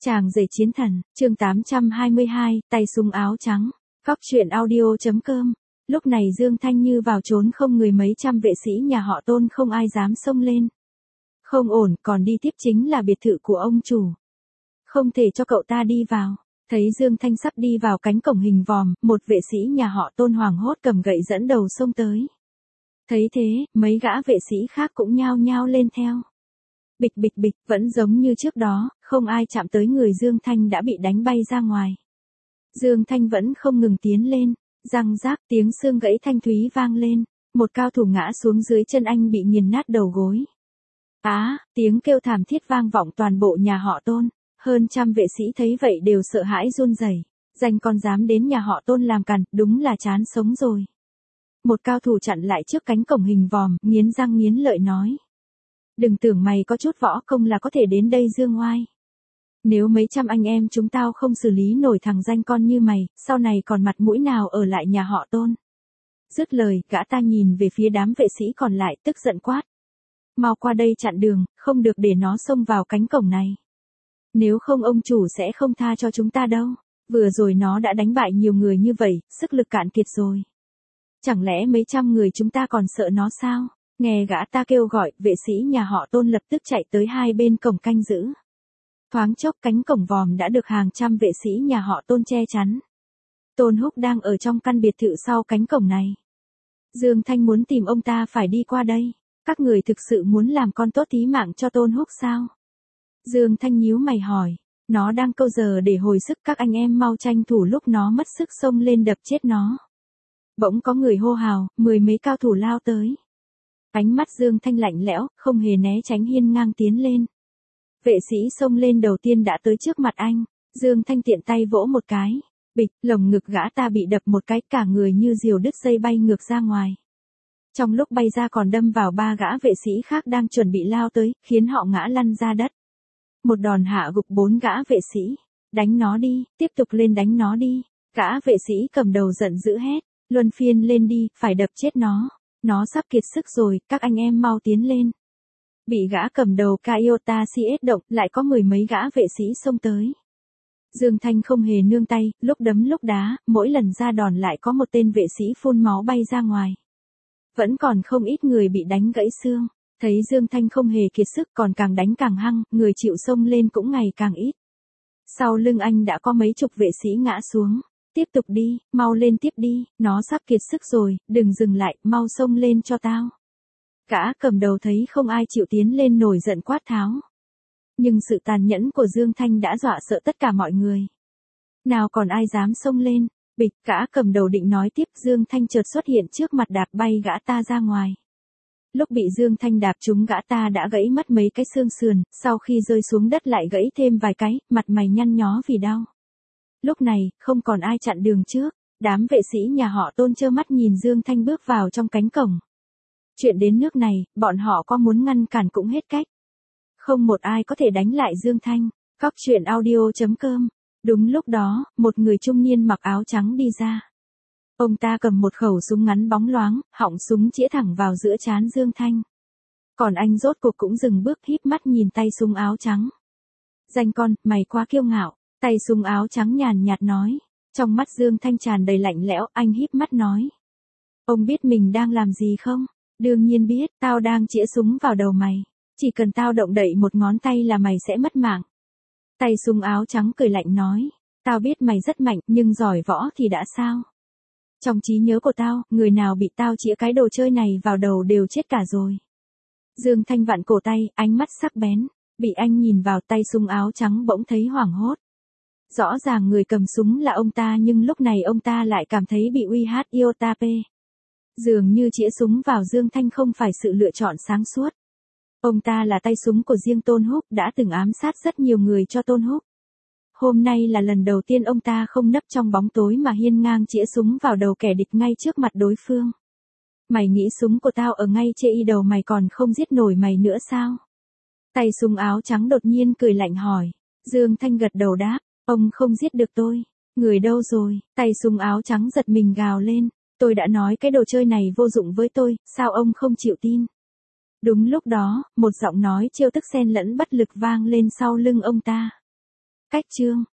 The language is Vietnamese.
Chàng rể chiến thần, chương 822, tay súng áo trắng. Góc truyện audio.com. Lúc này Dương Thanh như vào trốn không người, mấy trăm vệ sĩ nhà họ Tôn không ai dám xông lên. Không ổn, còn đi tiếp chính là biệt thự của ông chủ. Không thể cho cậu ta đi vào. Thấy Dương Thanh sắp đi vào cánh cổng hình vòm, một vệ sĩ nhà họ Tôn hoảng hốt cầm gậy dẫn đầu xông tới. Thấy thế, mấy gã vệ sĩ khác cũng nhao nhao lên theo. Bịch bịch bịch, vẫn giống như trước đó, không ai chạm tới người Dương Thanh đã bị đánh bay ra ngoài. Dương Thanh vẫn không ngừng tiến lên, răng rác tiếng xương gãy thanh thúy vang lên, một cao thủ ngã xuống dưới chân anh bị nghiền nát đầu gối. Tiếng kêu thảm thiết vang vọng toàn bộ nhà họ Tôn, hơn trăm vệ sĩ thấy vậy đều sợ hãi run rẩy. Danh con dám đến nhà họ Tôn làm càn, đúng là chán sống rồi. Một cao thủ chặn lại trước cánh cổng hình vòm, nghiến răng nghiến lợi nói. Đừng tưởng mày có chút võ công là có thể đến đây dương oai. Nếu mấy trăm anh em chúng tao không xử lý nổi thằng danh con như mày, sau này còn mặt mũi nào ở lại nhà họ Tôn. Dứt lời, gã ta nhìn về phía đám vệ sĩ còn lại tức giận quát. Mau qua đây chặn đường, không được để nó xông vào cánh cổng này. Nếu không ông chủ sẽ không tha cho chúng ta đâu. Vừa rồi nó đã đánh bại nhiều người như vậy, sức lực cạn kiệt rồi. Chẳng lẽ mấy trăm người chúng ta còn sợ nó sao? Nghe gã ta kêu gọi, vệ sĩ nhà họ Tôn lập tức chạy tới hai bên cổng canh giữ. Thoáng chốc cánh cổng vòm đã được hàng trăm vệ sĩ nhà họ Tôn che chắn. Tôn Húc đang ở trong căn biệt thự sau cánh cổng này. Dương Thanh muốn tìm ông ta phải đi qua đây. Các người thực sự muốn làm con tốt tí mạng cho Tôn Húc sao? Dương Thanh nhíu mày hỏi. Nó đang câu giờ để hồi sức, các anh em mau tranh thủ lúc nó mất sức xông lên đập chết nó. Bỗng có người hô hào, mười mấy cao thủ lao tới. Ánh mắt Dương Thanh lạnh lẽo, không hề né tránh, hiên ngang tiến lên. Vệ sĩ xông lên đầu tiên đã tới trước mặt anh. Dương Thanh tiện tay vỗ một cái. Bịch, lồng ngực gã ta bị đập một cái, cả người như diều đứt dây bay ngược ra ngoài. Trong lúc bay ra còn đâm vào ba gã vệ sĩ khác đang chuẩn bị lao tới, khiến họ ngã lăn ra đất. Một đòn hạ gục bốn gã vệ sĩ. Đánh nó đi, tiếp tục lên đánh nó đi. Gã vệ sĩ cầm đầu giận dữ hét. Luân phiên lên đi, phải đập chết nó. Nó sắp kiệt sức rồi, các anh em mau tiến lên. Bị gã cầm đầu Kaiota CS động, lại có mười mấy gã vệ sĩ xông tới. Dương Thanh không hề nương tay, lúc đấm lúc đá, mỗi lần ra đòn lại có một tên vệ sĩ phun máu bay ra ngoài. Vẫn còn không ít người bị đánh gãy xương. Thấy Dương Thanh không hề kiệt sức, còn càng đánh càng hăng, người chịu xông lên cũng ngày càng ít. Sau lưng anh đã có mấy chục vệ sĩ ngã xuống. Tiếp tục đi, mau lên tiếp đi, nó sắp kiệt sức rồi, đừng dừng lại, mau xông lên cho tao. Gã cầm đầu thấy không ai chịu tiến lên nổi giận quát tháo. Nhưng sự tàn nhẫn của Dương Thanh đã dọa sợ tất cả mọi người. Nào còn ai dám xông lên, bịch, gã cầm đầu định nói tiếp, Dương Thanh chợt xuất hiện trước mặt đạp bay gã ta ra ngoài. Lúc bị Dương Thanh đạp trúng, gã ta đã gãy mất mấy cái xương sườn, sau khi rơi xuống đất lại gãy thêm vài cái, mặt mày nhăn nhó vì đau. Lúc này, không còn ai chặn đường trước, đám vệ sĩ nhà họ Tôn trơ mắt nhìn Dương Thanh bước vào trong cánh cổng. Chuyện đến nước này, bọn họ có muốn ngăn cản cũng hết cách. Không một ai có thể đánh lại Dương Thanh. Góc truyện audio.com. Đúng lúc đó, một người trung niên mặc áo trắng đi ra. Ông ta cầm một khẩu súng ngắn bóng loáng, họng súng chĩa thẳng vào giữa trán Dương Thanh. Còn anh rốt cuộc cũng dừng bước, híp mắt nhìn tay súng áo trắng. Danh con, mày quá kiêu ngạo. Tay súng áo trắng nhàn nhạt nói. Trong mắt Dương Thanh tràn đầy lạnh lẽo, anh híp mắt nói. Ông biết mình đang làm gì không? Đương nhiên biết, tao đang chĩa súng vào đầu mày. Chỉ cần tao động đậy một ngón tay là mày sẽ mất mạng. Tay súng áo trắng cười lạnh nói. Tao biết mày rất mạnh, nhưng giỏi võ thì đã sao? Trong trí nhớ của tao, người nào bị tao chĩa cái đồ chơi này vào đầu đều chết cả rồi. Dương Thanh vặn cổ tay, ánh mắt sắc bén. Bị anh nhìn vào, tay súng áo trắng bỗng thấy hoảng hốt. Rõ ràng người cầm súng là ông ta, nhưng lúc này ông ta lại cảm thấy bị uy hiếp Iotape. Dường như chĩa súng vào Dương Thanh không phải sự lựa chọn sáng suốt. Ông ta là tay súng của riêng Tôn Húc, đã từng ám sát rất nhiều người cho Tôn Húc. Hôm nay là lần đầu tiên ông ta không nấp trong bóng tối mà hiên ngang chĩa súng vào đầu kẻ địch ngay trước mặt đối phương. Mày nghĩ súng của tao ở ngay trên đầu mày còn không giết nổi mày nữa sao? Tay súng áo trắng đột nhiên cười lạnh hỏi. Dương Thanh gật đầu đáp. Ông không giết được tôi. Người đâu rồi? Tay súng áo trắng giật mình gào lên. Tôi đã nói cái đồ chơi này vô dụng với tôi, sao ông không chịu tin? Đúng lúc đó, một giọng nói trêu tức xen lẫn bất lực vang lên sau lưng ông ta. Cách chương